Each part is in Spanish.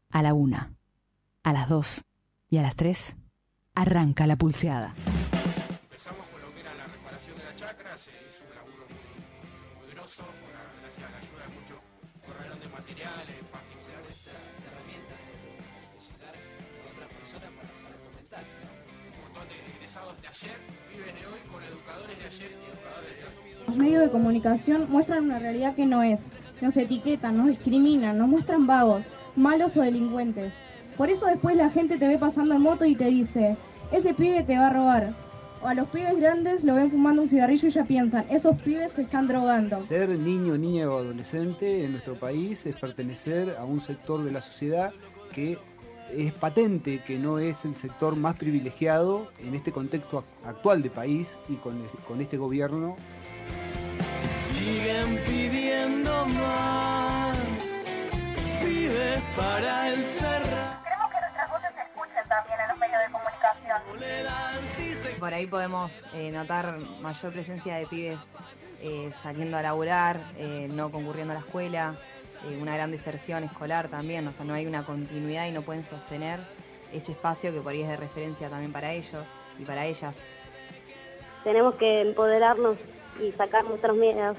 A la 1, a las 2 y a las 3 arranca la pulseada. Empezamos con lo que era la reparación de la chacra, se hizo un laburo muy grosso, gracias a la ayuda de muchos corralón de materiales, particulares. Esta herramienta de llegar a otras personas para comentar, ¿no? Un montón de egresados de ayer viven de hoy con educadores de ayer y educadores de hoy. Los medios de comunicación muestran una realidad que no es. Nos etiquetan, nos discriminan, nos muestran vagos, malos o delincuentes. Por eso después la gente te ve pasando en moto y te dice, ese pibe te va a robar. O a los pibes grandes lo ven fumando un cigarrillo y ya piensan, esos pibes se están drogando. Ser niño, niña o adolescente en nuestro país es pertenecer a un sector de la sociedad que es patente que no es el sector más privilegiado en este contexto actual de país y con este gobierno. Siguen pidiendo más, pibes para encerrar. Queremos que nuestras voces se escuchen también en los medios de comunicación. Por ahí podemos notar mayor presencia de pibes saliendo a laburar, no concurriendo a la escuela, una gran deserción escolar también, o sea, no hay una continuidad y no pueden sostener ese espacio que por ahí es de referencia también para ellos y para ellas. Tenemos que empoderarnos y sacar nuestros miedos.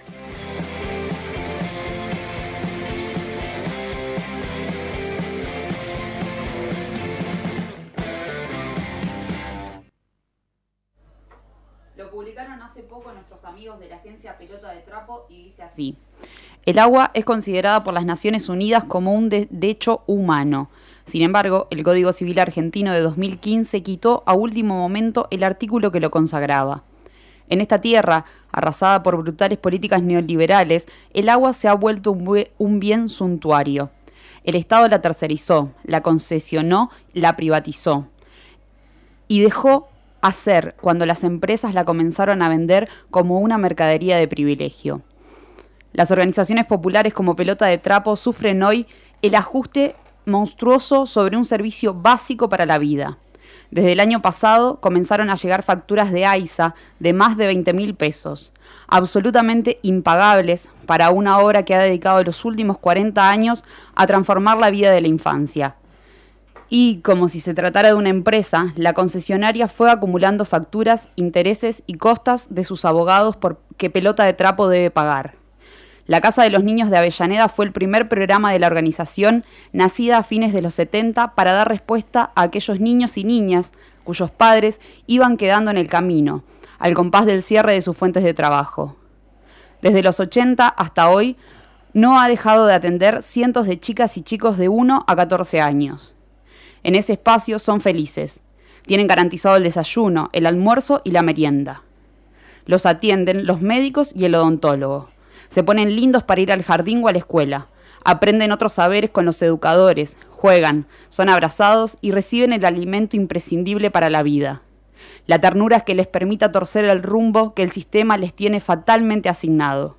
Lo publicaron hace poco nuestros amigos de la agencia Pelota de Trapo y dice así: el agua es considerada por las Naciones Unidas como un derecho humano. Sin embargo, el Código Civil argentino de 2015 quitó a último momento el artículo que lo consagraba. En esta tierra, arrasada por brutales políticas neoliberales, el agua se ha vuelto un bien suntuario. El Estado la tercerizó, la concesionó, la privatizó y dejó hacer cuando las empresas la comenzaron a vender como una mercadería de privilegio. Las organizaciones populares como Pelota de Trapo sufren hoy el ajuste monstruoso sobre un servicio básico para la vida. Desde el año pasado comenzaron a llegar facturas de AISA de más de 20.000 pesos, absolutamente impagables para una obra que ha dedicado los últimos 40 años a transformar la vida de la infancia. Y, como si se tratara de una empresa, la concesionaria fue acumulando facturas, intereses y costas de sus abogados que Pelota de Trapo debe pagar. La Casa de los Niños de Avellaneda fue el primer programa de la organización, nacida a fines de los 70 para dar respuesta a aquellos niños y niñas cuyos padres iban quedando en el camino, al compás del cierre de sus fuentes de trabajo. Desde los 80 hasta hoy, no ha dejado de atender cientos de chicas y chicos de 1 a 14 años. En ese espacio son felices. Tienen garantizado el desayuno, el almuerzo y la merienda. Los atienden los médicos y el odontólogo. Se ponen lindos para ir al jardín o a la escuela. Aprenden otros saberes con los educadores, juegan, son abrazados y reciben el alimento imprescindible para la vida. La ternura que les permita torcer el rumbo que el sistema les tiene fatalmente asignado.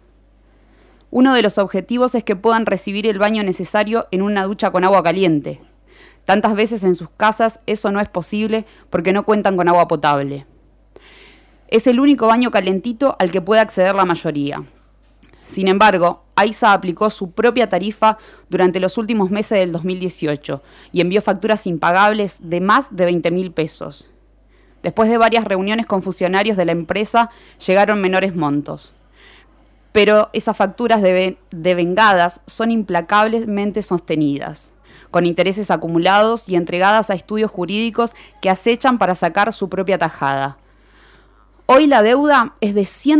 Uno de los objetivos es que puedan recibir el baño necesario en una ducha con agua caliente. Tantas veces en sus casas eso no es posible porque no cuentan con agua potable. Es el único baño calentito al que puede acceder la mayoría. Sin embargo, AISA aplicó su propia tarifa durante los últimos meses del 2018 y envió facturas impagables de más de 20.000 pesos. Después de varias reuniones con funcionarios de la empresa, llegaron menores montos. Pero esas facturas devengadas son implacablemente sostenidas, con intereses acumulados y entregadas a estudios jurídicos que acechan para sacar su propia tajada. Hoy la deuda es de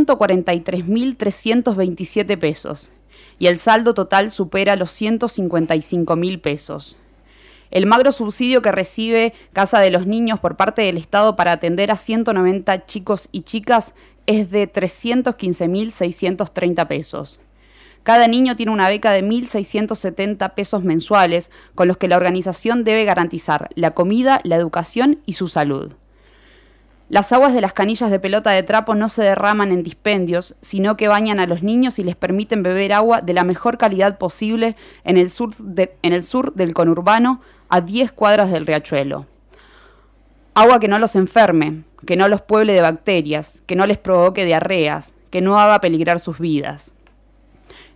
143.327 pesos y el saldo total supera los 155.000 pesos. El magro subsidio que recibe Casa de los Niños por parte del Estado para atender a 190 chicos y chicas es de 315.630 pesos. Cada niño tiene una beca de 1.670 pesos mensuales con los que la organización debe garantizar la comida, la educación y su salud. Las aguas de las canillas de Pelota de Trapo no se derraman en dispendios, sino que bañan a los niños y les permiten beber agua de la mejor calidad posible en el sur del conurbano, a 10 cuadras del riachuelo. Agua que no los enferme, que no los pueble de bacterias, que no les provoque diarreas, que no haga peligrar sus vidas.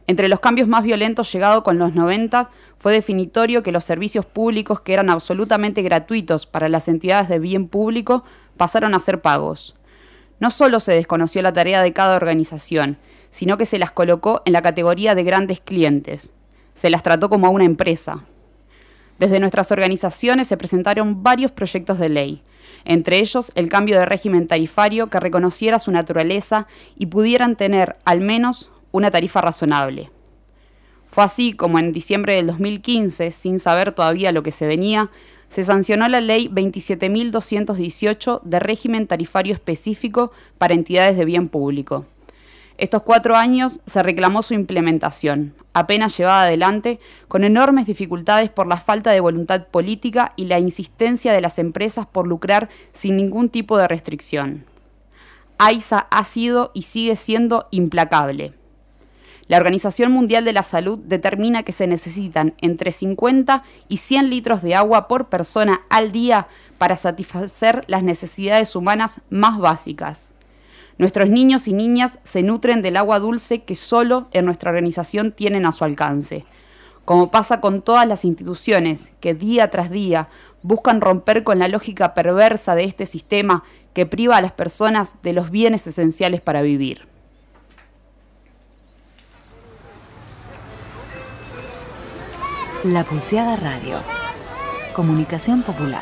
Entre los cambios más violentos llegados con los 90, fue definitorio que los servicios públicos que eran absolutamente gratuitos para las entidades de bien público pasaron a ser pagos. No solo se desconoció la tarea de cada organización, sino que se las colocó en la categoría de grandes clientes. Se las trató como a una empresa. Desde nuestras organizaciones se presentaron varios proyectos de ley, entre ellos el cambio de régimen tarifario que reconociera su naturaleza y pudieran tener, al menos, una tarifa razonable. Fue así como en diciembre del 2015, sin saber todavía lo que se venía, se sancionó la Ley 27.218 de régimen tarifario específico para entidades de bien público. Estos 4 años se reclamó su implementación, apenas llevada adelante, con enormes dificultades por la falta de voluntad política y la insistencia de las empresas por lucrar sin ningún tipo de restricción. AISA ha sido y sigue siendo implacable. La Organización Mundial de la Salud determina que se necesitan entre 50 y 100 litros de agua por persona al día para satisfacer las necesidades humanas más básicas. Nuestros niños y niñas se nutren del agua dulce que solo en nuestra organización tienen a su alcance. Como pasa con todas las instituciones que día tras día buscan romper con la lógica perversa de este sistema que priva a las personas de los bienes esenciales para vivir. La Pulseada Radio. Comunicación popular.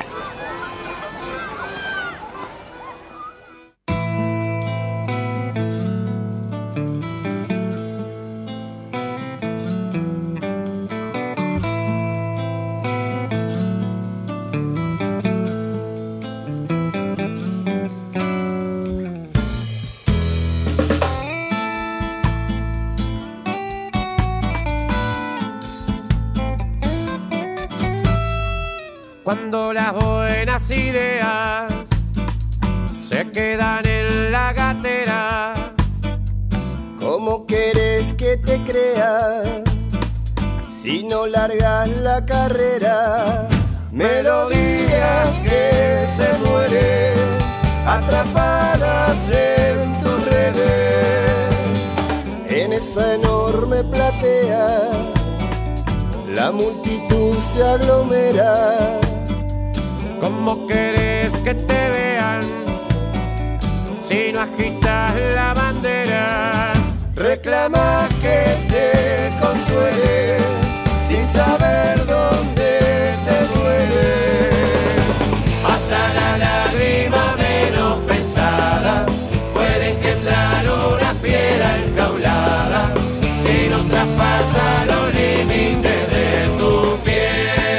Cuando las buenas ideas se quedan en la gatera, ¿cómo quieres que te crea si no largas la carrera? Melodías que se mueren atrapadas en tus redes, en esa enorme platea la multitud se aglomera. ¿Cómo querés que te vean si no agitas la bandera? Reclama que te consuele sin saber dónde te duele. Hasta la lágrima menos pensada puede engendrar una fiera enjaulada si no traspasa los límites de tu piel.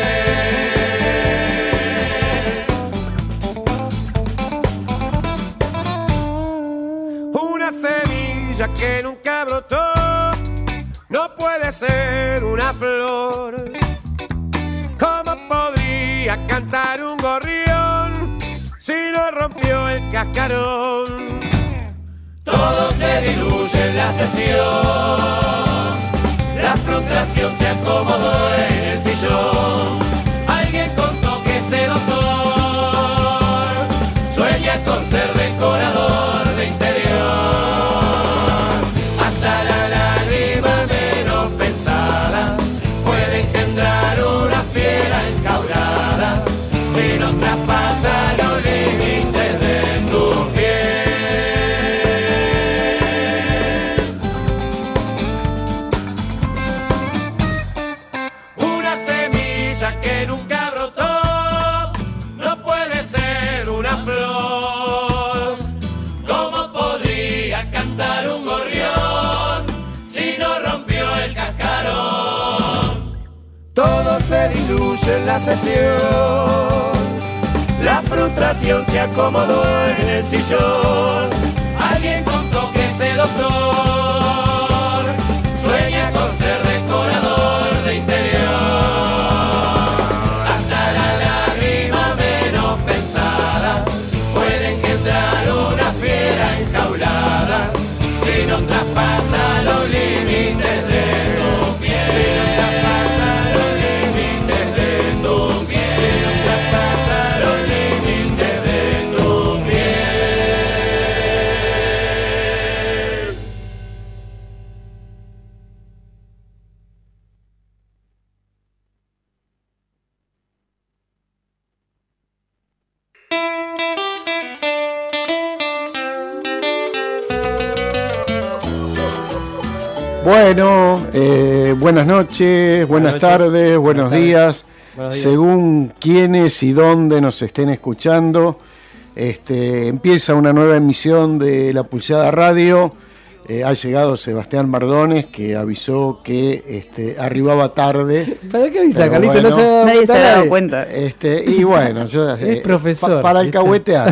Que nunca brotó, no puede ser una flor. ¿Cómo podría cantar un gorrión si no rompió el cascarón? Todo se diluye en la sesión, la frustración se acomodó en el sillón. Alguien contó que ese doctor sueña con ser decorador de interior. Hasta la lágrima menos pensada puede engendrar una fiera enjaulada si no traspasa los límites de tu piel. Una semilla que nunca brotó no puede ser una flor. ¿Cómo podría cantar un gorrión si no rompió el cascarón? Todo se diluye en la sesión, la frustración se acomodó en el sillón. Alguien contó que ese doctor sueña con ser decorador de interior. Hasta la lágrima menos pensada puede engendrar una fiera enjaulada si no traspasa los límites de tu piel. Si no traspasa los límites de tu piel. Si no traspasa los límites de tu piel. Bueno, buenas noches, buenas tardes, buenos días, según quiénes y dónde nos estén escuchando. Empieza una nueva emisión de La Pulseada Radio. Ha llegado Sebastián Mardones, que avisó que arribaba tarde. ¿Para qué avisa, Carlito? Bueno, nadie se ha dado cuenta. Y bueno, es profesor. Para alcahuetear.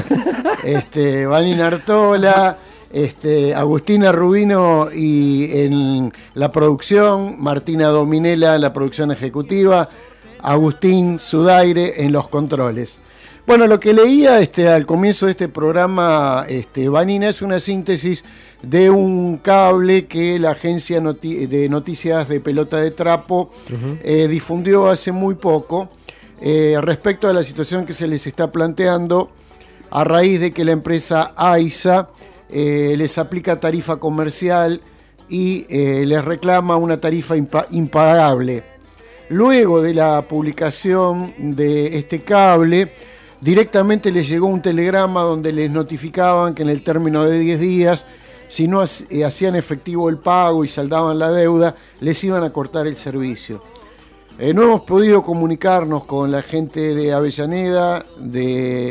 Vanina Artola, Agustina Rubino y en la producción, Martina Dominela en la producción ejecutiva, Agustín Sudaire en los controles. Bueno, lo que leía al comienzo de este programa, Vanina, es una síntesis de un cable que la agencia de noticias de Pelota de Trapo difundió hace muy poco respecto a la situación que se les está planteando a raíz de que la empresa AISA les aplica tarifa comercial y les reclama una tarifa impagable. Luego de la publicación de este cable, directamente les llegó un telegrama donde les notificaban que en el término de 10 días, si no hacían efectivo el pago y saldaban la deuda, les iban a cortar el servicio. No hemos podido comunicarnos con la gente de Avellaneda, de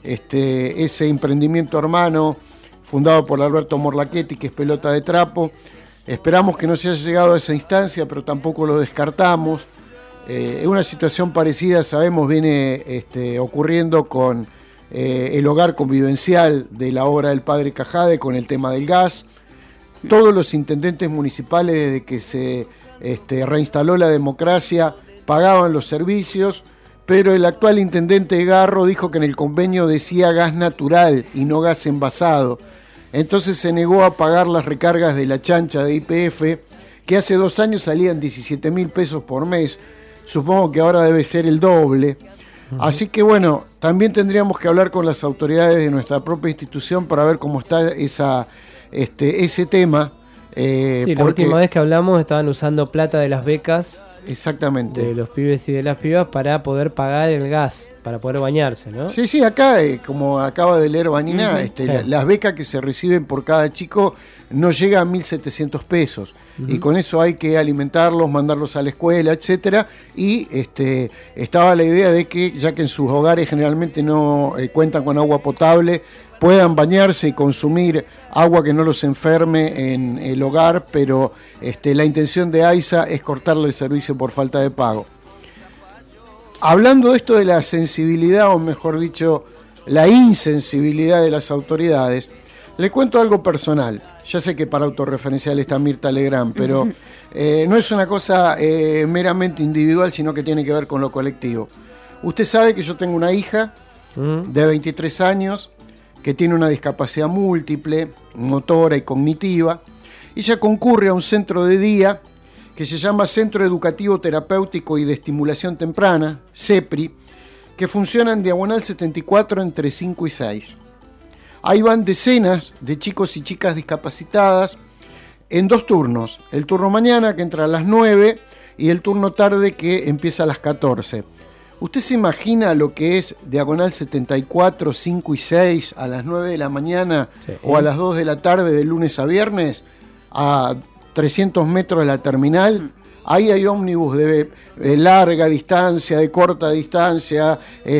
ese emprendimiento hermano fundado por Alberto Morlachetti, que es Pelota de Trapo. Esperamos que no se haya llegado a esa instancia, pero tampoco lo descartamos. Una situación parecida, sabemos, viene ocurriendo con el hogar convivencial de la obra del padre Cajade, con el tema del gas. Todos los intendentes municipales, desde que se reinstaló la democracia, pagaban los servicios, pero el actual intendente Garro dijo que en el convenio decía gas natural y no gas envasado. Entonces se negó a pagar las recargas de la chancha de YPF, que hace 2 años salían 17.000 pesos por mes. Supongo que ahora debe ser el doble. Así que bueno, también tendríamos que hablar con las autoridades de nuestra propia institución para ver cómo está ese tema. Sí, la última vez que hablamos estaban usando plata de las becas. Exactamente. De los pibes y de las pibas para poder pagar el gas, para poder bañarse, ¿no? Sí, acá, como acaba de leer Vanina, sí. Las becas que se reciben por cada chico no llegan a 1.700 pesos. Y con eso hay que alimentarlos, mandarlos a la escuela, etcétera. Y estaba la idea de que, ya que en sus hogares generalmente no cuentan con agua potable, puedan bañarse y consumir agua que no los enferme en el hogar, pero la intención de AISA es cortarle el servicio por falta de pago. Hablando de esto de la sensibilidad, o mejor dicho, la insensibilidad de las autoridades, le cuento algo personal. Ya sé que para autorreferencial está Mirta Legrand, pero no es una cosa meramente individual, sino que tiene que ver con lo colectivo. Usted sabe que yo tengo una hija de 23 años, que tiene una discapacidad múltiple, motora y cognitiva. Ella concurre a un centro de día que se llama Centro Educativo Terapéutico y de Estimulación Temprana, CEPRI, que funciona en Diagonal 74 entre 5 y 6. Ahí van decenas de chicos y chicas discapacitadas en 2 turnos. El turno mañana, que entra a las 9, y el turno tarde, que empieza a las 14. ¿Usted se imagina lo que es Diagonal 74, 5 y 6 a las 9 de la mañana o a las 2 de la tarde de lunes a viernes a 300 metros de la terminal? Ahí hay ómnibus de larga distancia, de corta distancia,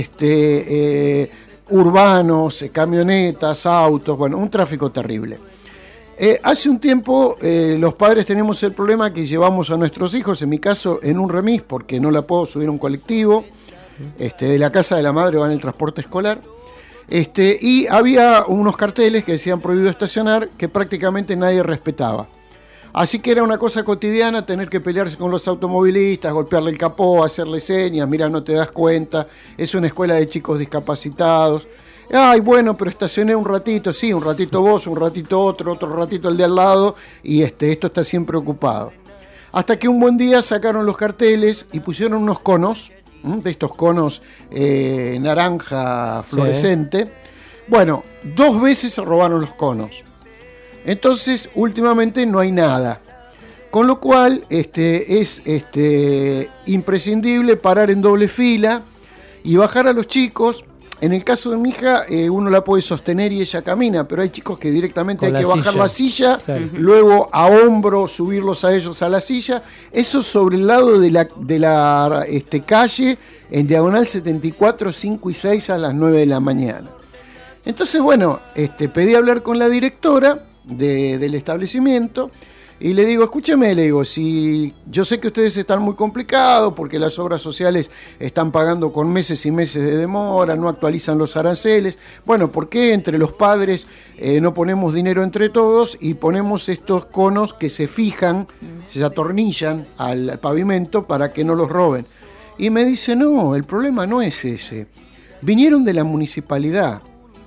urbanos, camionetas, autos, bueno, un tráfico terrible. Hace un tiempo los padres tenemos el problema que llevamos a nuestros hijos, en mi caso en un remis, porque no la puedo subir a un colectivo. De la casa de la madre va en el transporte escolar, y había unos carteles que decían prohibido estacionar, que prácticamente nadie respetaba. Así que era una cosa cotidiana tener que pelearse con los automovilistas, golpearle el capó, hacerle señas, mira, no te das cuenta, es una escuela de chicos discapacitados. Ay, bueno, pero estacioné un ratito, sí, un ratito vos, un ratito otro ratito el de al lado, y esto está siempre ocupado. Hasta que un buen día sacaron los carteles y pusieron unos conos, de estos conos naranja fluorescente. Sí. Bueno, 2 veces se robaron los conos. Entonces, últimamente no hay nada. Con lo cual, es imprescindible parar en doble fila y bajar a los chicos. En el caso de mi hija, uno la puede sostener y ella camina, pero hay chicos que directamente hay que bajar la silla, claro. Luego a hombro subirlos a ellos a la silla. Eso sobre el lado de la calle, en diagonal 74, 5 y 6 a las 9 de la mañana. Entonces, bueno, pedí hablar con la directora del establecimiento. Y le digo, escúcheme, le digo, si yo sé que ustedes están muy complicados porque las obras sociales están pagando con meses y meses de demora, no actualizan los aranceles. Bueno, ¿por qué entre los padres no ponemos dinero entre todos y ponemos estos conos que se fijan, se atornillan al pavimento para que no los roben? Y me dice, no, el problema no es ese. Vinieron de la municipalidad.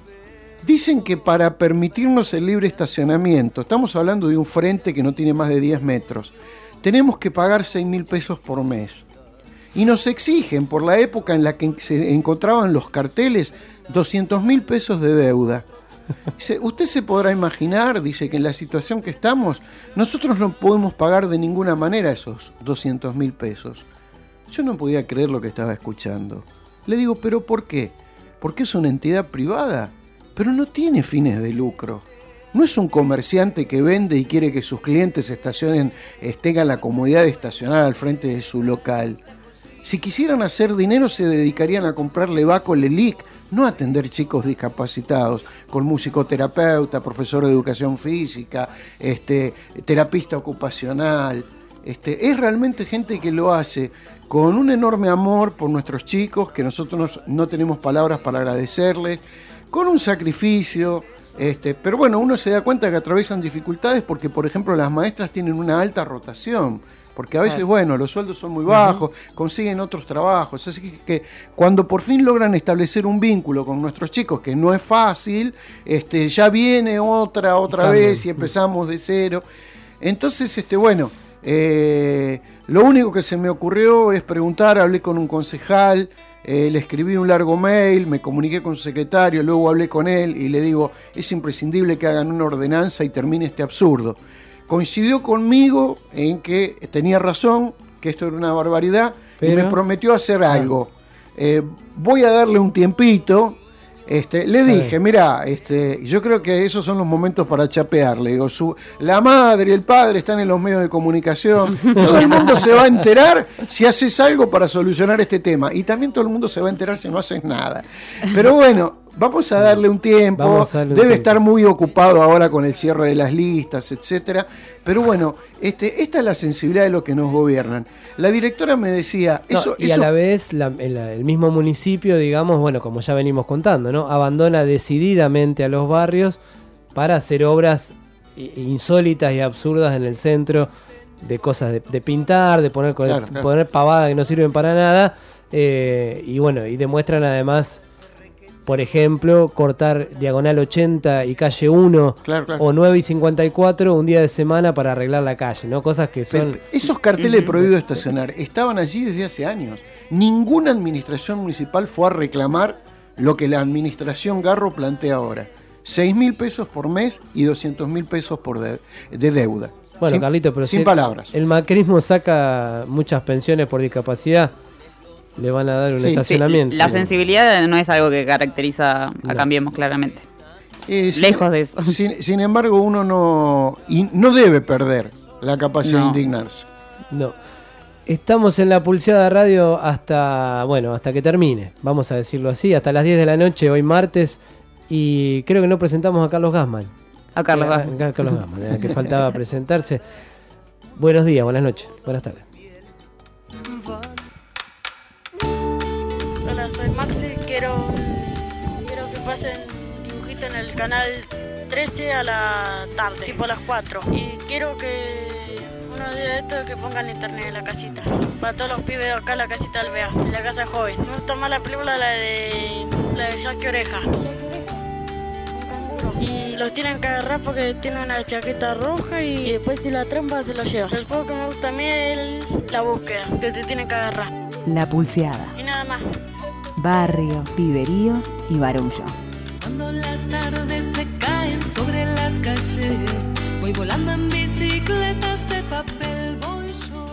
Dicen que para permitirnos el libre estacionamiento, estamos hablando de un frente que no tiene más de 10 metros, tenemos que pagar 6.000 pesos por mes. Y nos exigen, por la época en la que se encontraban los carteles, 200.000 pesos de deuda. Dice, usted se podrá imaginar, dice, que en la situación que estamos, nosotros no podemos pagar de ninguna manera esos 200.000 pesos. Yo no podía creer lo que estaba escuchando. Le digo, ¿pero por qué? ¿Porque es una entidad privada? Pero no tiene fines de lucro. No es un comerciante que vende y quiere que sus clientes tengan la comodidad de estacionar al frente de su local. Si quisieran hacer dinero se dedicarían a comprarle Baco Lelic, no a atender chicos discapacitados, con musicoterapeuta, profesor de educación física, terapista ocupacional. Es realmente gente que lo hace con un enorme amor por nuestros chicos, que nosotros no tenemos palabras para agradecerles, con un sacrificio, pero bueno, uno se da cuenta que atraviesan dificultades porque, por ejemplo, las maestras tienen una alta rotación, porque a veces, bueno, los sueldos son muy bajos, consiguen otros trabajos, así que cuando por fin logran establecer un vínculo con nuestros chicos, que no es fácil, ya viene otra vez y empezamos de cero. Entonces, bueno, lo único que se me ocurrió es preguntar, hablé con un concejal, le escribí un largo mail, me comuniqué con su secretario, luego hablé con él y le digo, es imprescindible que hagan una ordenanza y termine este absurdo. Coincidió conmigo en que tenía razón, que esto era una barbaridad, y me prometió hacer algo. Voy a darle un tiempito. Le dije, mirá, yo creo que esos son los momentos para chapear. Le digo, la madre y el padre están en los medios de comunicación. Todo el mundo se va a enterar si haces algo para solucionar este tema. Y también todo el mundo se va a enterar si no haces nada. Pero bueno, vamos a darle un tiempo. Debe estar muy ocupado ahora con el cierre de las listas, etcétera. Pero bueno, esta es la sensibilidad de los que nos gobiernan. La directora me decía... a la vez, el mismo municipio, digamos, bueno, como ya venimos contando, ¿no? Abandona decididamente a los barrios para hacer obras insólitas y absurdas en el centro, de cosas de pintar, de poner pavadas que no sirven para nada, y bueno, y demuestran además... Por ejemplo, cortar diagonal 80 y calle 1 o 9 y 54 un día de semana para arreglar la calle, ¿no? Cosas que son... Esos carteles prohibido estacionar estaban allí desde hace años. Ninguna administración municipal fue a reclamar lo que la administración Garro plantea ahora. 6.000 pesos por mes y 200.000 pesos de deuda. Bueno, Carlito, pero sin palabras. El macrismo saca muchas pensiones por discapacidad. Le van a dar un estacionamiento. La sensibilidad no es algo que caracteriza a Cambiemos, claramente. Lejos de eso. Sin embargo, uno no debe perder la capacidad de indignarse. No. Estamos en la Pulseada Radio hasta que termine, vamos a decirlo así, hasta las 10 de la noche, hoy martes, y creo que no presentamos a Carlos Gassman. A Carlos Gassman, que faltaba presentarse. Buenos días, buenas noches, buenas tardes. Hola, soy Maxi, quiero que pasen dibujito en el canal 13 a la tarde, tipo a las 4. Y quiero que unos días de estos que pongan internet en la casita. Para todos los pibes de acá, la casita del BEA, en la casa joven. Me gusta más la película, la de Jackie Oreja. Y los tienen que agarrar porque tiene una chaqueta roja y después si la trampa se lo lleva. El juego que me gusta a mí es la búsqueda, que te tienen que agarrar. La Pulseada. Y nada más. Barrio, piberío y barullo. Cuando las tardes se caen sobre las calles, voy volando en bicicletas de papel, voy yo.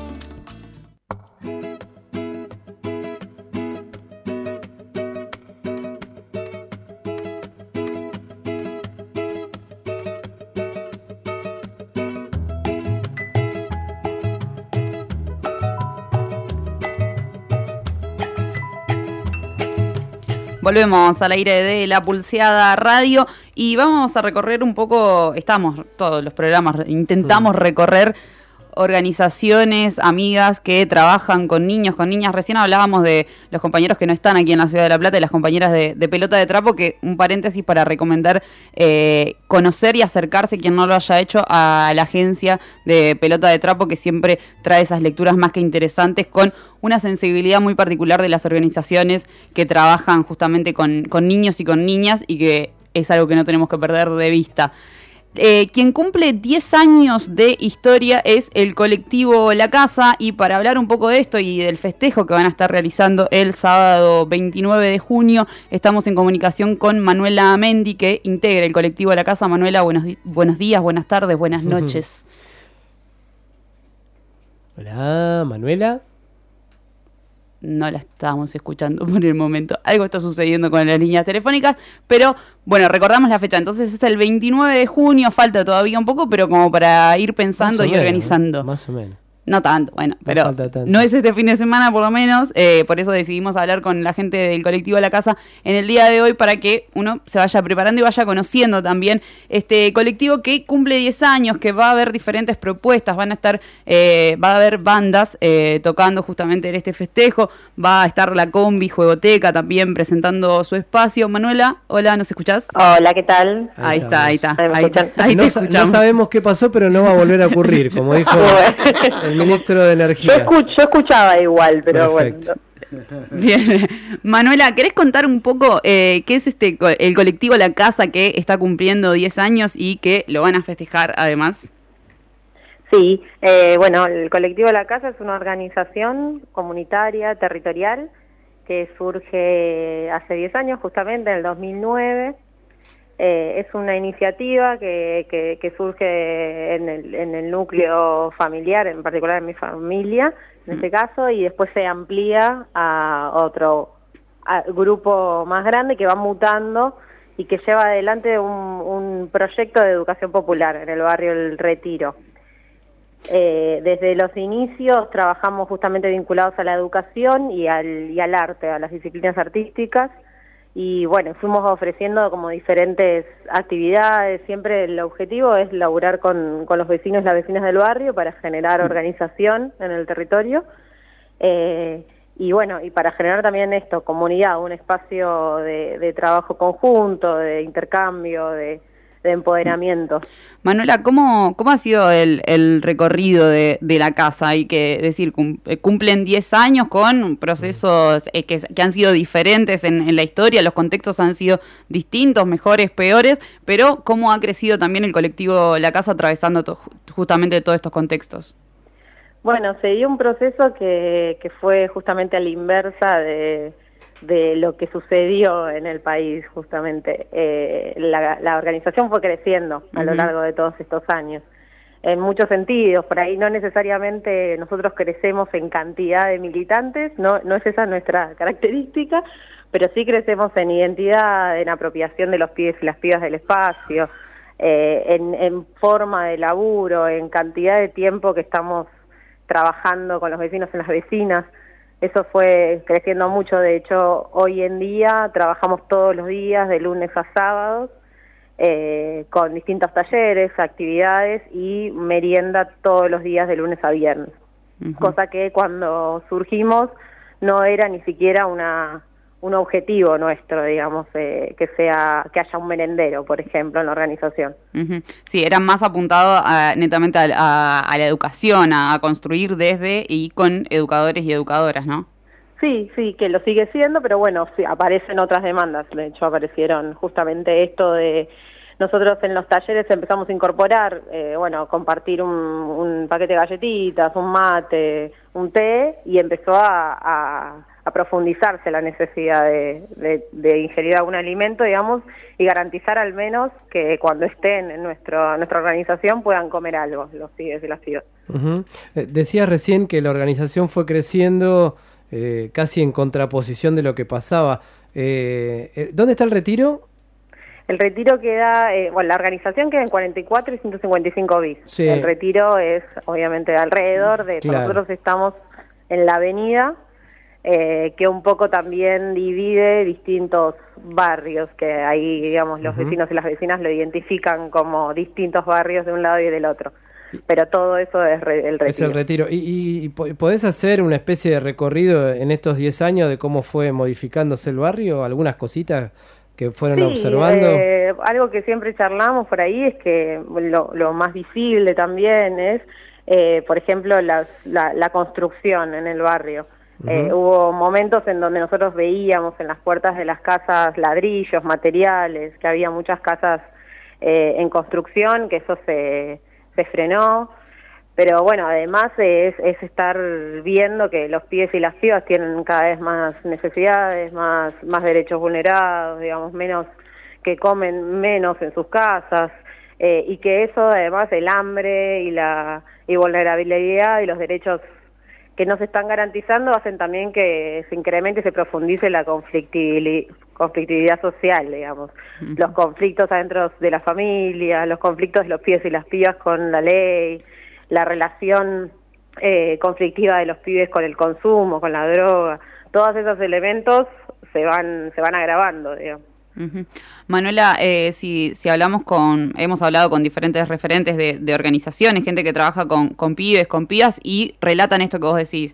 Volvemos al aire de La Pulseada Radio y vamos a recorrer un poco, todos los programas, intentamos recorrer organizaciones, amigas que trabajan con niños, con niñas. Recién hablábamos de los compañeros que no están aquí en la Ciudad de La Plata y las compañeras de Pelota de Trapo, que un paréntesis para recomendar conocer y acercarse, quien no lo haya hecho, a la agencia de Pelota de Trapo, que siempre trae esas lecturas más que interesantes con una sensibilidad muy particular de las organizaciones que trabajan justamente con niños y con niñas, y que es algo que no tenemos que perder de vista. Quien cumple 10 años de historia es el colectivo La Casa, y para hablar un poco de esto y del festejo que van a estar realizando el sábado 29 de junio, estamos en comunicación con Manuela Amendi, que integra el colectivo La Casa. Manuela, buenos días, buenas tardes, buenas noches. Hola, Manuela. No la estamos escuchando por el momento. Algo está sucediendo con las líneas telefónicas, pero bueno, recordamos la fecha. Entonces es el 29 de junio, falta todavía un poco, pero como para ir pensando y organizando. Más o menos. No tanto, bueno, pero no es este fin de semana por lo menos, por eso decidimos hablar con la gente del colectivo La Casa en el día de hoy, para que uno se vaya preparando y vaya conociendo también este colectivo que cumple 10 años, que va a haber diferentes propuestas, va a haber bandas tocando justamente en este festejo, va a estar la Combi Juegoteca también presentando su espacio. Manuela, hola, ¿nos escuchás? Hola, ¿qué tal? Ahí está. Ahí no, no sabemos qué pasó, pero no va a volver a ocurrir, como dijo el ministro de Energía. Yo escuchaba igual, pero perfecto. Bueno. Bien. Manuela, ¿querés contar un poco qué es el colectivo La Casa, que está cumpliendo 10 años y que lo van a festejar además? Sí, bueno, el colectivo La Casa es una organización comunitaria, territorial, que surge hace 10 años, justamente en el 2009. Es una iniciativa que surge en el núcleo familiar, en particular en mi familia, en este caso, y después se amplía a otro grupo más grande que va mutando y que lleva adelante un proyecto de educación popular en el barrio El Retiro. Desde los inicios trabajamos justamente vinculados a la educación y al arte, a las disciplinas artísticas. Y bueno, fuimos ofreciendo como diferentes actividades. Siempre el objetivo es laburar con los vecinos y las vecinas del barrio para generar organización en el territorio. Y bueno, y para generar también comunidad, un espacio de trabajo conjunto, de intercambio, de empoderamiento. Manuela, ¿cómo ha sido el recorrido de La Casa? Hay que decir, cumplen 10 años con procesos que han sido diferentes en la historia, los contextos han sido distintos, mejores, peores, pero ¿cómo ha crecido también el colectivo La Casa atravesando justamente todos estos contextos? Bueno, se dio un proceso que fue justamente a la inversa de lo que sucedió en el país, justamente. La organización fue creciendo a lo largo de todos estos años, en muchos sentidos. Por ahí no necesariamente nosotros crecemos en cantidad de militantes, no es esa nuestra característica, pero sí crecemos en identidad, en apropiación de los pibes y las pibas del espacio, en forma de laburo, en cantidad de tiempo que estamos trabajando con los vecinos y las vecinas. Eso fue creciendo mucho. De hecho, hoy en día trabajamos todos los días, de lunes a sábados, con distintos talleres, actividades y merienda todos los días de lunes a viernes. Cosa que cuando surgimos no era ni siquiera un objetivo nuestro, digamos, que haya un merendero, por ejemplo, en la organización. Sí, era más apuntado netamente a la educación, a construir desde y con educadores y educadoras, ¿no? Sí, que lo sigue siendo, pero bueno, sí, aparecen otras demandas. De hecho, aparecieron justamente esto de... Nosotros en los talleres empezamos a incorporar, compartir un paquete de galletitas, un mate, un té, y empezó a profundizarse la necesidad de ingerir algún alimento, digamos, y garantizar al menos que cuando estén en nuestra organización puedan comer algo, los pibes y las pibas. Decías recién que la organización fue creciendo casi en contraposición de lo que pasaba. ¿Dónde está el Retiro? El Retiro queda, la organización queda en 44 y 155 bis. Sí. El Retiro es obviamente alrededor de... Claro. Nosotros estamos en la avenida, que un poco también divide distintos barrios, que ahí, digamos, los vecinos y las vecinas lo identifican como distintos barrios de un lado y del otro. Pero todo eso es el retiro. Es el retiro. ¿Y podés hacer una especie de recorrido en estos 10 años de cómo fue modificándose el barrio? ¿Algunas cositas que fueron observando? Algo que siempre charlamos por ahí es que lo más visible también es, por ejemplo, la construcción en el barrio. Hubo momentos en donde nosotros veíamos en las puertas de las casas ladrillos, materiales, que había muchas casas en construcción, que eso se frenó, pero bueno, además es estar viendo que los pibes y las pibas tienen cada vez más necesidades, más derechos vulnerados, digamos, menos, que comen menos en sus casas, y que eso, además, el hambre y vulnerabilidad y los derechos que no se están garantizando hacen también que se incremente y se profundice la conflictividad social, digamos. Los conflictos adentro de la familia, los conflictos de los pibes y las pibas con la ley, la relación conflictiva de los pibes con el consumo, con la droga, todos esos elementos se van agravando, digamos. Manuela, si hemos hablado con diferentes referentes de organizaciones, gente que trabaja con pibes, con pibas, y relatan esto que vos decís.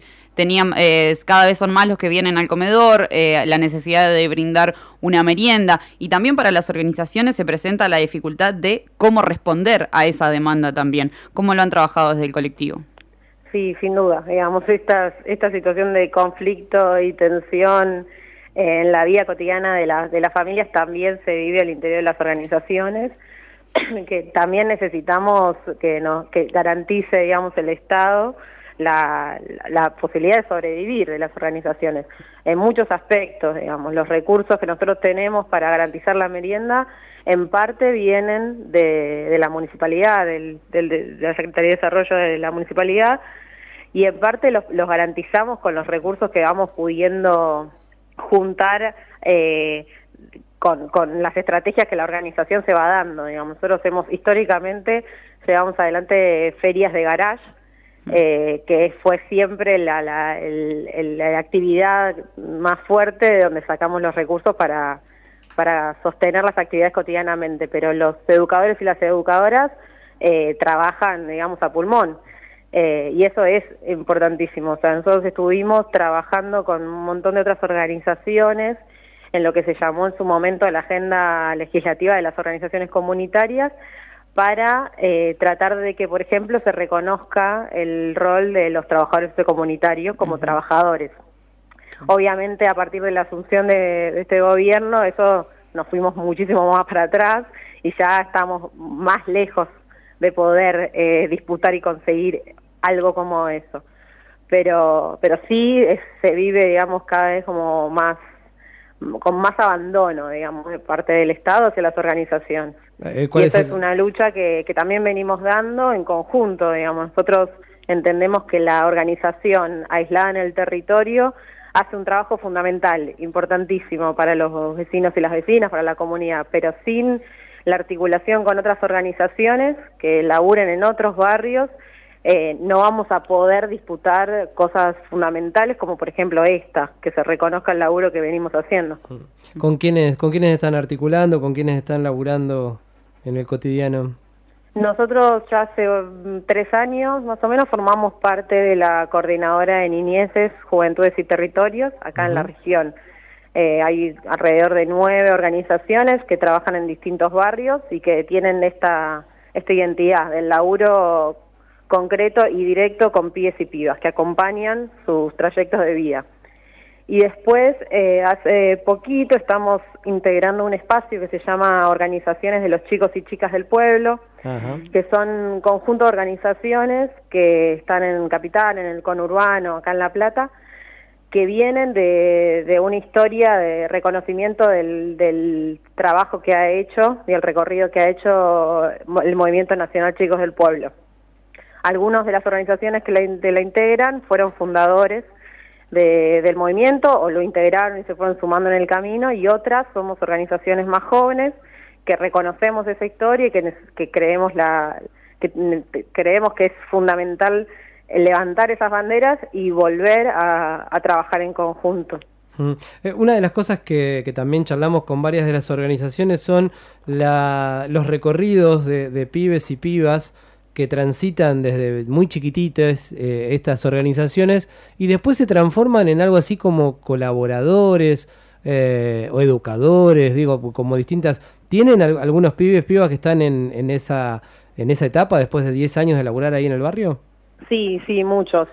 Cada vez son más los que vienen al comedor, la necesidad de brindar una merienda, y también para las organizaciones se presenta la dificultad de cómo responder a esa demanda también. ¿Cómo lo han trabajado desde el colectivo? Sí, sin duda, digamos, esta situación de conflicto y tensión en la vida cotidiana de las familias también se vive al interior de las organizaciones, que también necesitamos que garantice, digamos, el Estado la posibilidad de sobrevivir de las organizaciones en muchos aspectos, digamos. Los recursos que nosotros tenemos para garantizar la merienda en parte vienen de la municipalidad, de la Secretaría de Desarrollo de la municipalidad, y en parte los garantizamos con los recursos que vamos pudiendo juntar con las estrategias que la organización se va dando, digamos. Nosotros históricamente llevamos adelante ferias de garage, que fue siempre la actividad más fuerte de donde sacamos los recursos para sostener las actividades cotidianamente, pero los educadores y las educadoras trabajan, digamos, a pulmón. Y eso es importantísimo. O sea, nosotros estuvimos trabajando con un montón de otras organizaciones en lo que se llamó en su momento la agenda legislativa de las organizaciones comunitarias para tratar de que, por ejemplo, se reconozca el rol de los trabajadores comunitarios como trabajadores. Obviamente, a partir de la asunción de este gobierno, eso nos fuimos muchísimo más para atrás y ya estamos más lejos de poder disputar y conseguir algo como eso. Pero sí se vive, digamos, cada vez como con más abandono, digamos, de parte del Estado hacia las organizaciones. Y eso es una lucha que también venimos dando en conjunto, digamos. Nosotros entendemos que la organización aislada en el territorio hace un trabajo fundamental, importantísimo para los vecinos y las vecinas, para la comunidad, pero sin la articulación con otras organizaciones que laburen en otros barrios, no vamos a poder disputar cosas fundamentales como, por ejemplo, que se reconozca el laburo que venimos haciendo. ¿Con quiénes están articulando? ¿Con quiénes están laburando en el cotidiano? Nosotros ya hace 3 años más o menos formamos parte de la coordinadora de niñeces, juventudes y territorios acá en la región. Hay alrededor de 9 organizaciones que trabajan en distintos barrios y que tienen esta identidad del laburo concreto y directo con pibes y pibas que acompañan sus trayectos de vida. Y después, hace poquito estamos integrando un espacio que se llama Organizaciones de los Chicos y Chicas del Pueblo, que son un conjunto de organizaciones que están en Capital, en el conurbano, acá en La Plata, que vienen de una historia de reconocimiento del trabajo que ha hecho y el recorrido que ha hecho el Movimiento Nacional Chicos del Pueblo. Algunos de las organizaciones que la integran fueron fundadores del movimiento o lo integraron y se fueron sumando en el camino, y otras somos organizaciones más jóvenes que reconocemos esa historia y que creemos que es fundamental levantar esas banderas y volver a trabajar en conjunto. Una de las cosas que también charlamos con varias de las organizaciones son los recorridos de pibes y pibas que transitan desde muy chiquititas estas organizaciones y después se transforman en algo así como colaboradores o educadores, digo, como distintas. ¿Tienen algunos pibas que están en esa etapa después de 10 años de laburar ahí en el barrio? Sí, muchas.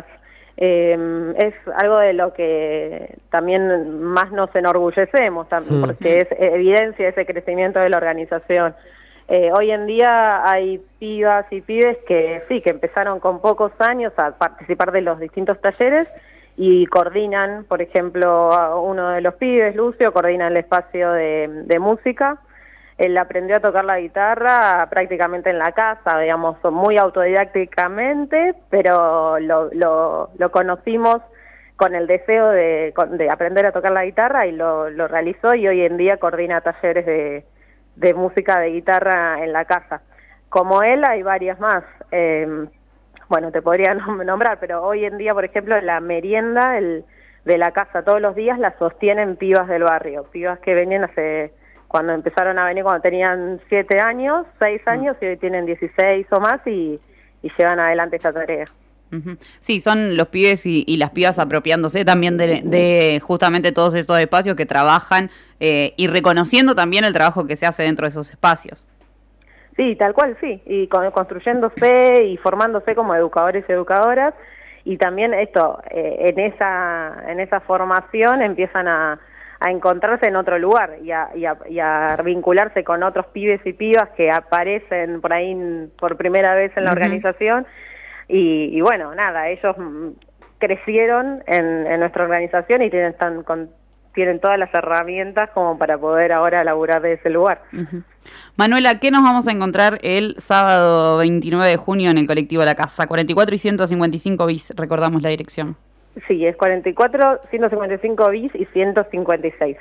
Es algo de lo que también más nos enorgullecemos, porque es evidencia ese crecimiento de la organización. Hoy en día hay pibas y pibes que empezaron con pocos años a participar de los distintos talleres y coordinan, por ejemplo, a uno de los pibes, Lucio, coordina el espacio de música. Él aprendió a tocar la guitarra prácticamente en la casa, digamos, muy autodidácticamente, pero lo conocimos con el deseo de aprender a tocar la guitarra y lo realizó, y hoy en día coordina talleres de música de guitarra en la casa. Como él hay varias más. Bueno, te podría nombrar, pero hoy en día, por ejemplo, la merienda de la casa todos los días la sostienen pibas del barrio, pibas que venían cuando empezaron a venir cuando tenían 7 años, 6 años, y hoy tienen 16 o más y llevan adelante esta tarea. Sí, son los pibes y las pibas apropiándose también de justamente todos estos espacios que trabajan y reconociendo también el trabajo que se hace dentro de esos espacios. Sí, tal cual, sí, y construyéndose y formándose como educadores y educadoras, y también esto, en esa formación empiezan a encontrarse en otro lugar y a vincularse con otros pibes y pibas que aparecen por ahí por primera vez en la organización, y bueno, nada, ellos crecieron en nuestra organización y tienen todas las herramientas como para poder ahora laburar de ese lugar. Manuela, ¿qué nos vamos a encontrar el sábado 29 de junio en el colectivo La Casa? 44 y 155 bis, recordamos la dirección. Sí, es 44, 155 bis y 156.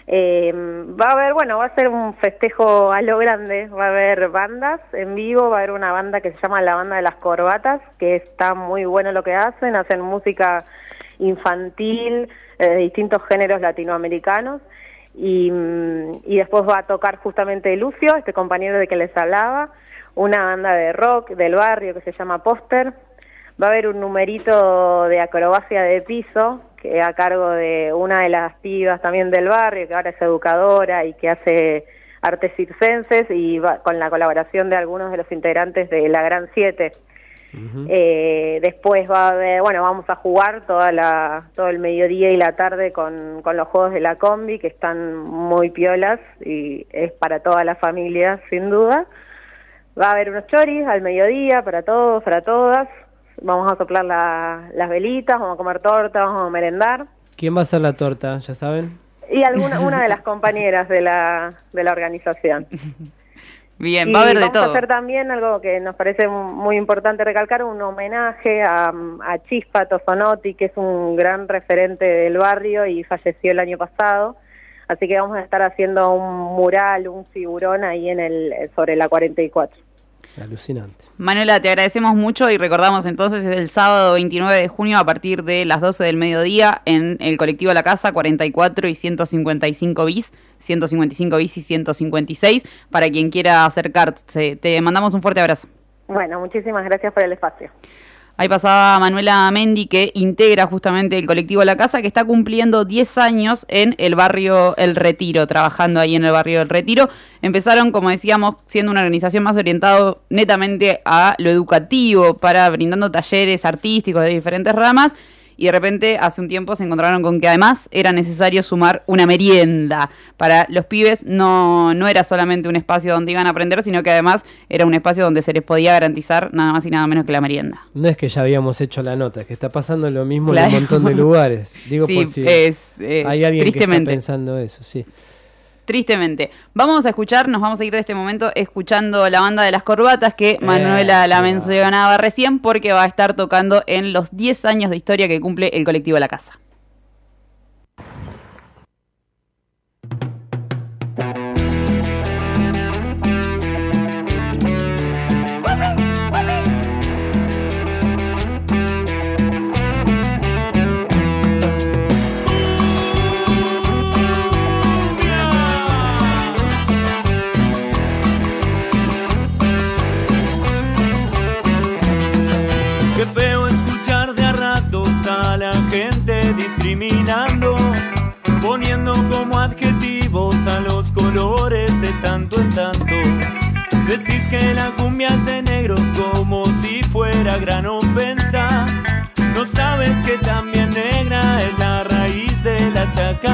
Va a ser un festejo a lo grande, va a haber bandas en vivo, va a haber una banda que se llama la Banda de las Corbatas, que está muy bueno lo que hacen música infantil, de distintos géneros latinoamericanos, y después va a tocar justamente Lucio, este compañero de que les hablaba, una banda de rock del barrio que se llama Póster. Va a haber un numerito de acrobacia de piso, que a cargo de una de las pibas también del barrio, que ahora es educadora y que hace artes circenses, y con la colaboración de algunos de los integrantes de La Gran 7. Después va a haber, vamos a jugar todo el mediodía y la tarde con los juegos de la combi, que están muy piolas y es para toda la familia, sin duda. Va a haber unos choris al mediodía para todos, para todas. Vamos a soplar las velitas, vamos a comer torta, vamos a merendar. ¿Quién va a hacer la torta? ¿Ya saben? Y una de las compañeras de la organización. Bien, va a haber de todo. Vamos a hacer también algo que nos parece muy importante recalcar, un homenaje a Chispa Tosonotti, que es un gran referente del barrio y falleció el año pasado. Así que vamos a estar haciendo un mural, un figurón ahí sobre la 44. Alucinante. Manuela, te agradecemos mucho y recordamos entonces es el sábado 29 de junio a partir de las 12 del mediodía en el colectivo La Casa, 44 y 155 bis, 155 bis y 156, para quien quiera acercarse. Te mandamos un fuerte abrazo. Bueno, muchísimas gracias por el espacio. Ahí pasaba Manuela Mendi, que integra justamente el colectivo La Casa, que está cumpliendo 10 años en el barrio El Retiro, trabajando ahí en el barrio El Retiro. Empezaron, como decíamos, siendo una organización más orientada netamente a lo educativo, brindando talleres artísticos de diferentes ramas, y de repente hace un tiempo se encontraron con que además era necesario sumar una merienda. Para los pibes no era solamente un espacio donde iban a aprender, sino que además era un espacio donde se les podía garantizar nada más y nada menos que la merienda. No es que ya habíamos hecho la nota, es que está pasando lo mismo en un montón de lugares. Digo, sí, por si hay alguien que está pensando eso, sí. Tristemente. Nos vamos a ir de este momento escuchando la Banda de las Corbatas, que Manuela la mencionaba recién, porque va a estar tocando en los 10 años de historia que cumple el colectivo La Casa.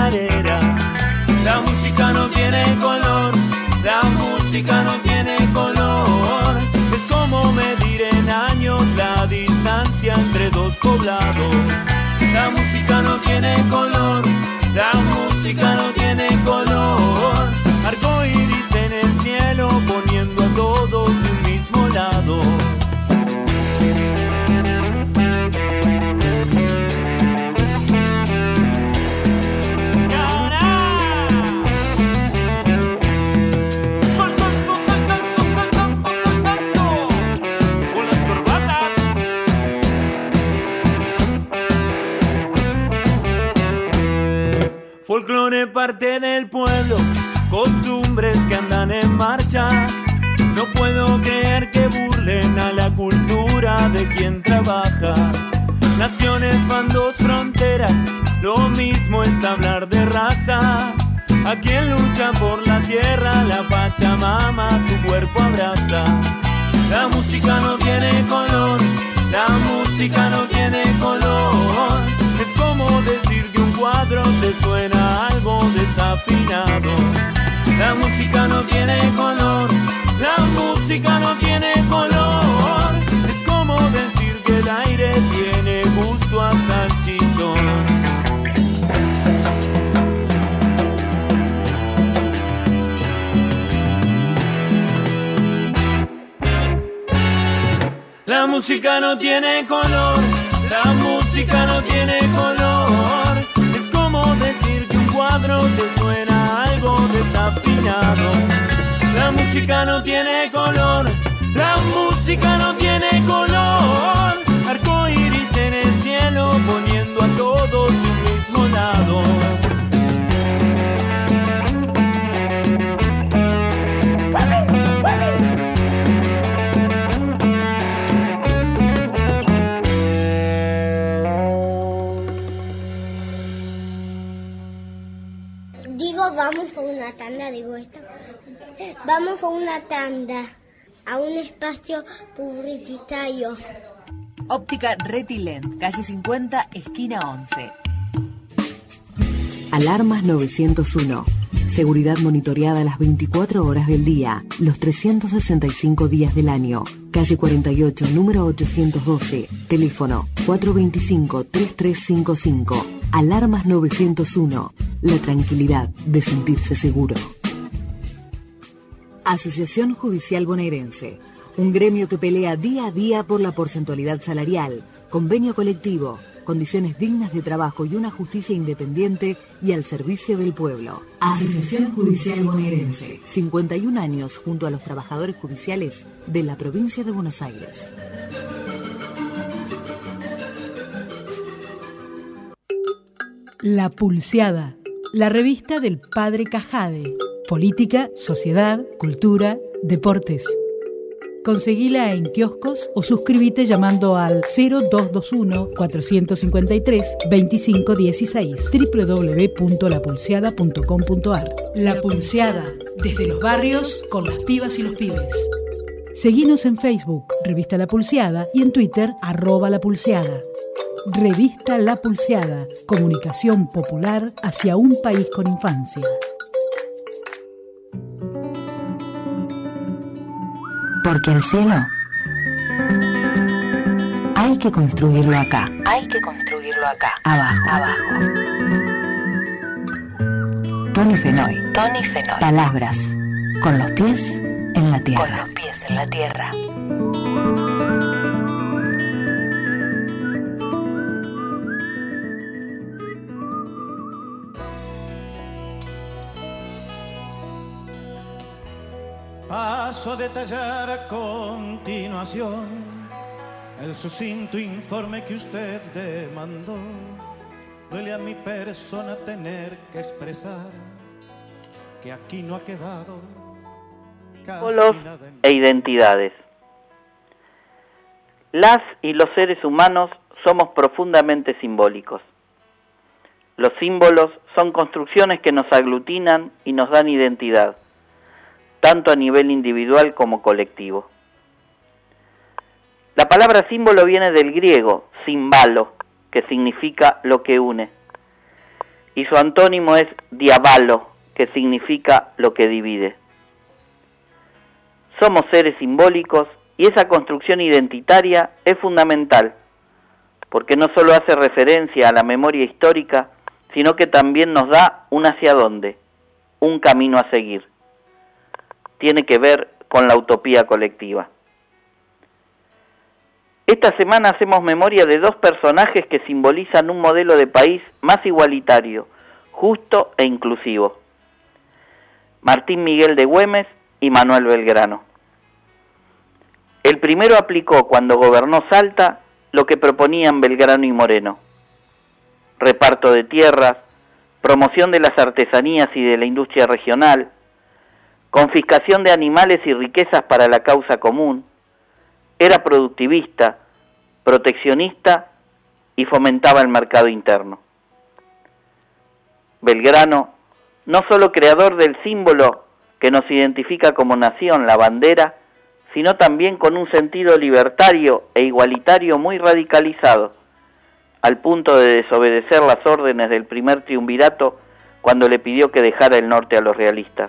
chacarera. La música no tiene color, la música no tiene color. Es como medir en años la distancia entre dos poblados. La música no tiene color, la música no tiene color. Arco iris en el cielo poniendo a todos de un mismo lado. Folclore parte del pueblo, costumbres que andan en marcha. No puedo creer que burlen a la cultura de quien trabaja. Naciones, bandos, fronteras, lo mismo es hablar de raza. A quien lucha por la tierra, la Pachamama su cuerpo abraza. La música no tiene color, la música no tiene color. Es como decir que un cuadro te suena algo desafinado. La música no tiene color, la música no tiene color. Es como decir que el aire tiene gusto a salchichón. La música no tiene color, la música no tiene color. Es como decir que un cuadro te suena algo desafinado. La música no tiene color, la música no tiene color. Arco iris en el cielo poniendo a todos de un mismo lado. Vamos a una tanda, digo esto. Vamos a una tanda, a un espacio publicitario. Óptica Retilent, calle 50, esquina 11. Alarmas 901. Seguridad monitoreada las 24 horas del día, los 365 días del año. Calle 48, número 812. Teléfono 425-3355. Alarmas 901. La tranquilidad de sentirse seguro. Asociación Judicial Bonaerense. Un gremio que pelea día a día por la porcentualidad salarial, convenio colectivo, condiciones dignas de trabajo y una justicia independiente y al servicio del pueblo. Asociación Judicial Bonaerense. 51 años junto a los trabajadores judiciales de la provincia de Buenos Aires. La Pulseada, la revista del Padre Cajade. Política, sociedad, cultura, deportes. Conseguila en kioscos o suscríbete llamando al 0221-453-2516 www.lapulseada.com.ar. La Pulseada, desde los barrios con las pibas y los pibes. Seguinos en Facebook, Revista La Pulseada, y en Twitter, @lapulseada. Revista La Pulseada, comunicación popular hacia un país con infancia. Porque el cielo hay que construirlo acá. Hay que construirlo acá. Abajo. Tony Fenoy. Palabras con los pies en la tierra. Con los pies en la tierra. Paso a detallar a continuación el sucinto informe que usted demandó. Duele a mi persona tener que expresar que aquí no ha quedado casi símbolos nada e identidades. Las y los seres humanos somos profundamente simbólicos. Los símbolos son construcciones que nos aglutinan y nos dan identidad, tanto a nivel individual como colectivo. La palabra símbolo viene del griego, símbalo, que significa lo que une. y su antónimo es diabalo, que significa lo que divide. Somos seres simbólicos y esa construcción identitaria es fundamental, porque no solo hace referencia a la memoria histórica, sino que también nos da un hacia dónde, un camino a seguir. Tiene que ver con la utopía colectiva. Esta semana hacemos memoria de dos personajes que simbolizan un modelo de país más igualitario, justo e inclusivo. Martín Miguel de Güemes y Manuel Belgrano. El primero aplicó cuando gobernó Salta lo que proponían Belgrano y Moreno: reparto de tierras, promoción de las artesanías y de la industria regional, confiscación de animales y riquezas para la causa común. Era productivista, proteccionista y fomentaba el mercado interno. Belgrano, no solo creador del símbolo que nos identifica como nación, la bandera, sino también con un sentido libertario e igualitario muy radicalizado, al punto de desobedecer las órdenes del primer triunvirato cuando le pidió que dejara el norte a los realistas.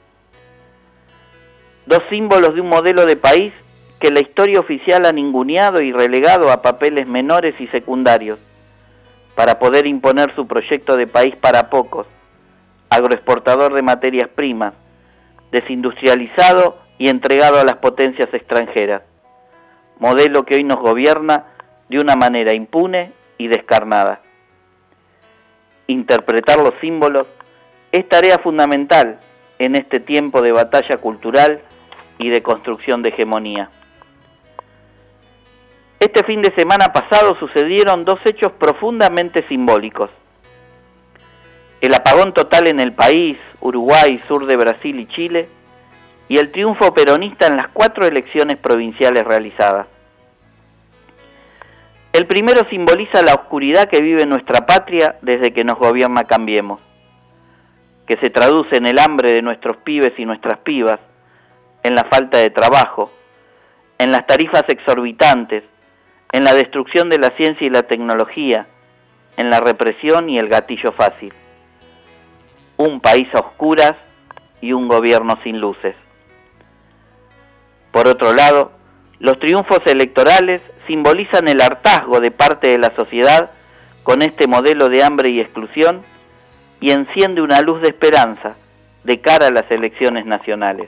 Dos símbolos de un modelo de país que la historia oficial ha ninguneado y relegado a papeles menores y secundarios, para poder imponer su proyecto de país para pocos, agroexportador de materias primas, desindustrializado y entregado a las potencias extranjeras, modelo que hoy nos gobierna de una manera impune y descarnada. Interpretar los símbolos es tarea fundamental en este tiempo de batalla cultural y de construcción de hegemonía. Este fin de semana pasado sucedieron dos hechos profundamente simbólicos: el apagón total en el país, Uruguay, sur de Brasil y Chile, y el triunfo peronista en las 4 elecciones provinciales realizadas. El primero simboliza la oscuridad que vive nuestra patria desde que nos gobierna Cambiemos, que se traduce en el hambre de nuestros pibes y nuestras pibas, en la falta de trabajo, en las tarifas exorbitantes, en la destrucción de la ciencia y la tecnología, en la represión y el gatillo fácil. Un país a oscuras y un gobierno sin luces. Por otro lado, los triunfos electorales simbolizan el hartazgo de parte de la sociedad con este modelo de hambre y exclusión y enciende una luz de esperanza de cara a las elecciones nacionales.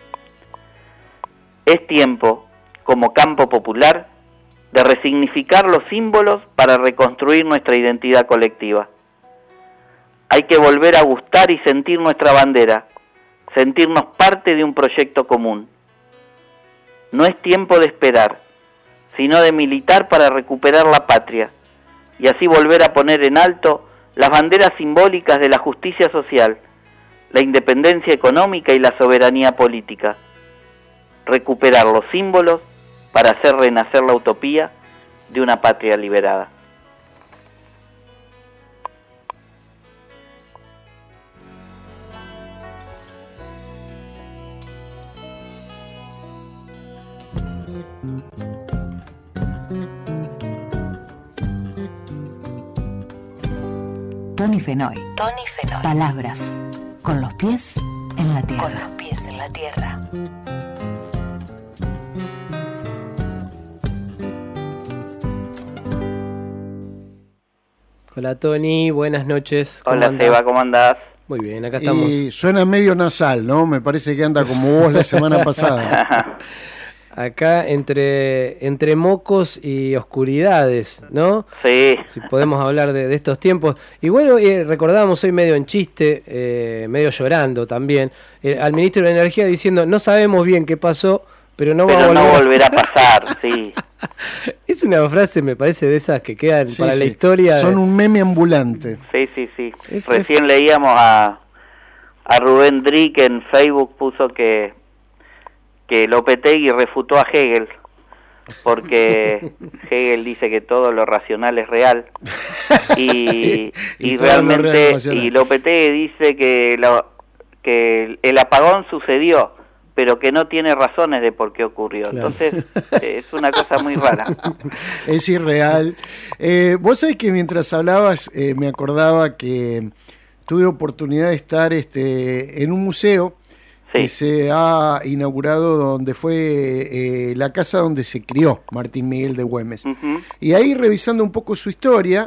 Es tiempo, como campo popular, de resignificar los símbolos para reconstruir nuestra identidad colectiva. Hay que volver a gustar y sentir nuestra bandera, sentirnos parte de un proyecto común. No es tiempo de esperar, sino de militar para recuperar la patria y así volver a poner en alto las banderas simbólicas de la justicia social, la independencia económica y la soberanía política. Recuperar los símbolos para hacer renacer la utopía de una patria liberada. Tony Fenoy. Palabras con los pies en la tierra. Hola Tony, buenas noches. Hola Seba, ¿cómo andás? Muy bien, acá estamos. Y suena medio nasal, ¿no? Me parece que anda como vos la semana pasada. Acá entre mocos y oscuridades, ¿no? Sí. Si podemos hablar de estos tiempos. Y bueno, recordábamos hoy medio en chiste, medio llorando también, al ministro de Energía diciendo, no sabemos bien qué pasó, pero no volverá a pasar, sí. Es una frase, me parece, de esas que quedan para la historia. Son un meme ambulante. Sí. Recién leíamos a Rubén Drick en Facebook, puso que Lopetegui refutó a Hegel, porque Hegel dice que todo lo racional es real, y realmente, y Lopetegui dice que el apagón sucedió, pero que no tiene razones de por qué ocurrió. Claro. Entonces, es una cosa muy rara. Es irreal. Vos sabés que mientras hablabas, me acordaba que tuve oportunidad de estar en un museo que se ha inaugurado donde fue la casa donde se crió Martín Miguel de Güemes. Y ahí, revisando un poco su historia,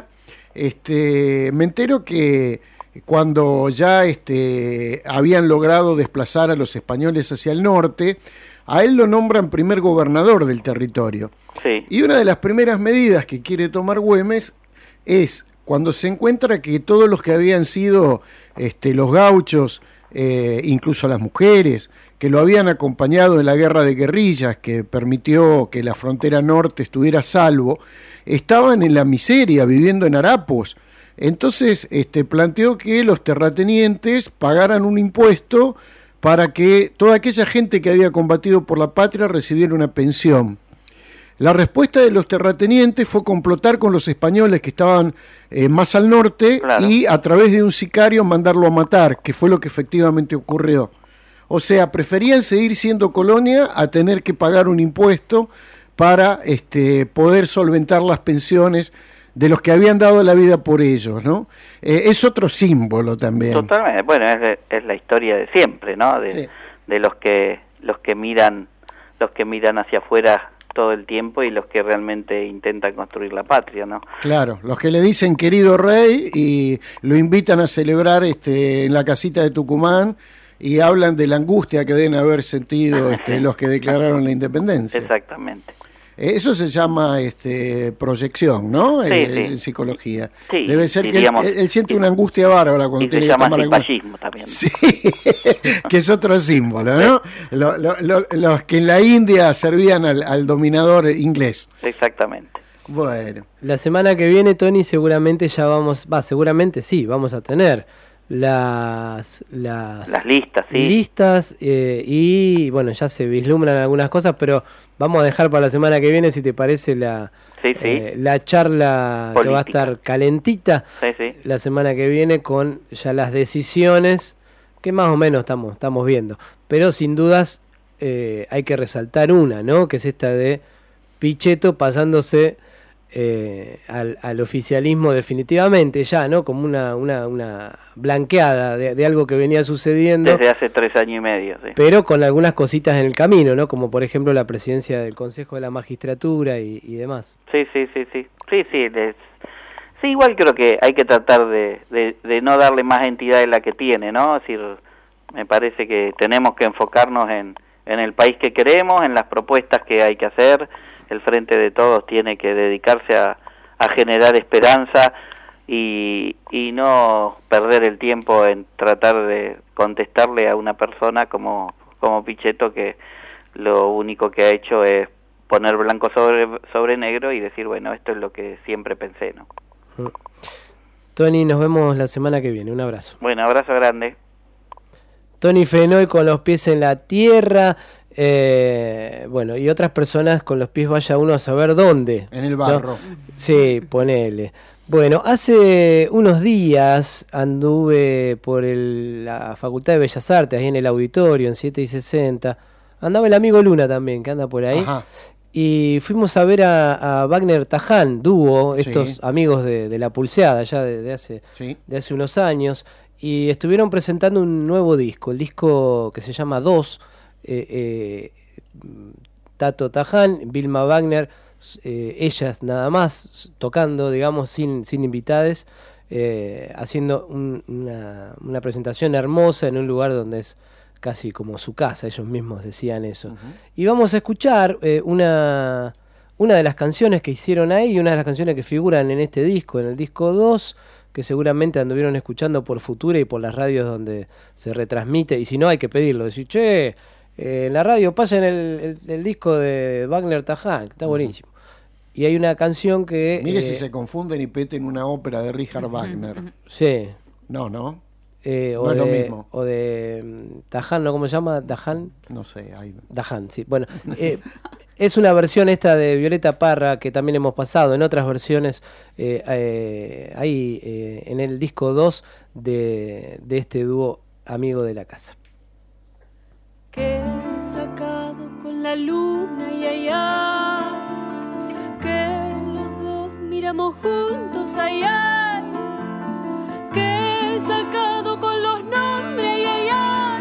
me entero que cuando ya habían logrado desplazar a los españoles hacia el norte, a él lo nombran primer gobernador del territorio. Y una de las primeras medidas que quiere tomar Güemes es cuando se encuentra que todos los que habían sido los gauchos, incluso las mujeres, que lo habían acompañado en la guerra de guerrillas que permitió que la frontera norte estuviera a salvo, estaban en la miseria, viviendo en harapos. Entonces planteó que los terratenientes pagaran un impuesto para que toda aquella gente que había combatido por la patria recibiera una pensión. La respuesta de los terratenientes fue complotar con los españoles que estaban más al norte y a través de un sicario mandarlo a matar, que fue lo que efectivamente ocurrió. O sea, preferían seguir siendo colonia a tener que pagar un impuesto para poder solventar las pensiones de los que habían dado la vida por ellos, ¿no? Es otro símbolo también. Totalmente. Bueno, es la historia de siempre, ¿no? De los que miran hacia afuera todo el tiempo y los que realmente intentan construir la patria, ¿no? Claro, los que le dicen querido rey y lo invitan a celebrar en la casita de Tucumán y hablan de la angustia que deben haber sentido los que declararon la independencia. Exactamente. Eso se llama proyección, ¿no? En psicología. Sí, debe ser que él siente una angustia bárbara cuando tiene que tomar algo. Fascismo también. Sí, que es otro símbolo, ¿no? Los que en la India servían al dominador inglés. Exactamente. Bueno. La semana que viene, Tony, seguramente ya vamos a tener las listas, listas y bueno, ya se vislumbran algunas cosas, pero vamos a dejar para la semana que viene, si te parece, la charla política, que va a estar calentita la semana que viene con ya las decisiones que más o menos estamos viendo, pero sin dudas hay que resaltar una, ¿no? Que es esta de Pichetto pasándose al oficialismo definitivamente ya, ¿no? Como una blanqueada de algo que venía sucediendo desde hace 3 años y medio, pero con algunas cositas en el camino, ¿no? Como por ejemplo la presidencia del Consejo de la Magistratura y demás. Sí, igual creo que hay que tratar de no darle más entidad de la que tiene, ¿no? Es decir, me parece que tenemos que enfocarnos en el país que queremos, en las propuestas que hay que hacer. El Frente de Todos tiene que dedicarse a generar esperanza y no perder el tiempo en tratar de contestarle a una persona como Pichetto, que lo único que ha hecho es poner blanco sobre negro y decir, bueno, esto es lo que siempre pensé, ¿no? Tony, nos vemos la semana que viene. Un abrazo. Bueno, abrazo grande. Tony Fenoy con los pies en la tierra. Bueno, y otras personas con los pies vaya uno a saber dónde. En el barro. ¿No? Sí, ponele. Bueno, hace unos días anduve por la Facultad de Bellas Artes, ahí en el auditorio, en 7 y 60. Andaba el amigo Luna también, que anda por ahí. Ajá. Y fuimos a ver a Wagner Taján, dúo, estos amigos de La Pulseada, ya de hace unos años. Y estuvieron presentando un nuevo disco, el disco que se llama 2. Tato Taján, Vilma Wagner, ellas nada más tocando, digamos, sin invitades, haciendo una presentación hermosa en un lugar donde es casi como su casa, ellos mismos decían eso. Y vamos a escuchar una de las canciones que hicieron ahí y una de las canciones que figuran en este disco, en el disco 2, que seguramente anduvieron escuchando por Futura y por las radios donde se retransmite, y si no hay que pedirlo, decir, che, en la radio pasen el disco de Wagner Taján, que está buenísimo. Y hay una canción que... Mire si se confunden y peten una ópera de Richard Wagner. Sí. No. No es lo mismo. O de Taján, ¿no? ¿Cómo se llama? ¿Taján? No sé. Taján, sí. Bueno, es una versión esta de Violeta Parra que también hemos pasado en otras versiones ahí en el disco 2 de este dúo amigo de la casa. Que he sacado con la luna y allá, que los dos miramos juntos allá, que he sacado con los nombres, ay, ay,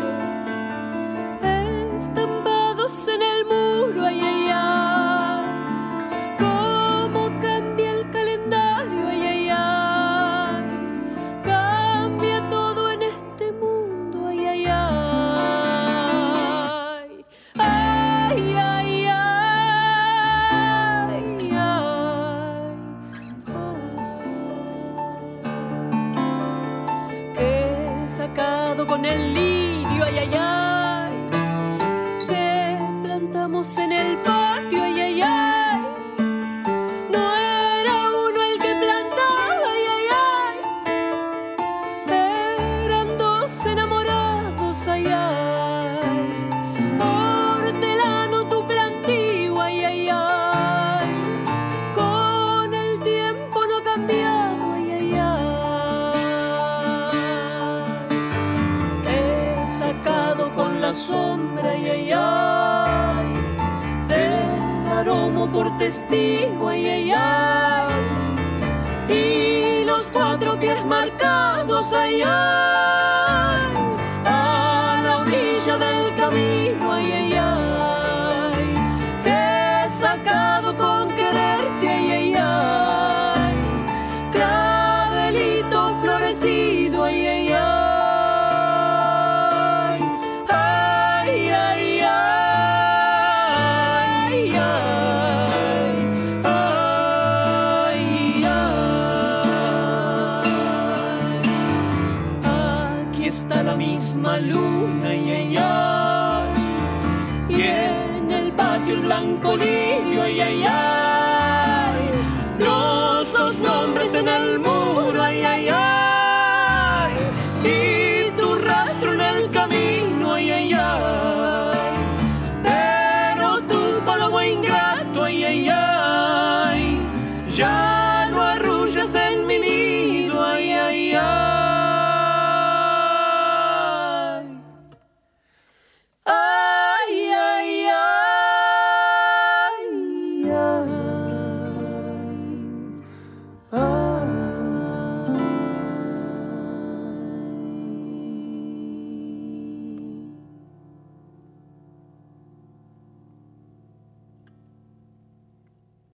ay, estampados en el muro, ay, ay, ay, cómo cambia el calendario, ay, ay, ay, cambia todo en este mundo, ay, ay, ay, ay, ay, ay, ay, que he sacado con el lirio, ay, ay, ay, que plantamos en el patio, ay, ay, ay, no era uno el que plantaba, ay, ay, ay, eran dos enamorados, ay, ay, hortelano tu plantío, ay, ay, ay, con el tiempo no ha cambiado, ay, ay, ay, he sacado con la sombra, ay, ay, ay, del aroma por testigo, ay, ay, ay, y los 4 pies marcados, ay, ay, a la orilla del camino, ay, ay, ay, que he sacado con quererte, ay, ay, ay, clavelito florecido, ay, ay, ay, ay, ay, ay, ay, ay, aquí está la misma luna, ay, ay, ay, y en el patio el blanco lirio, ay, ay, ay, los 2 nombres en el muro, ay, ay, ay.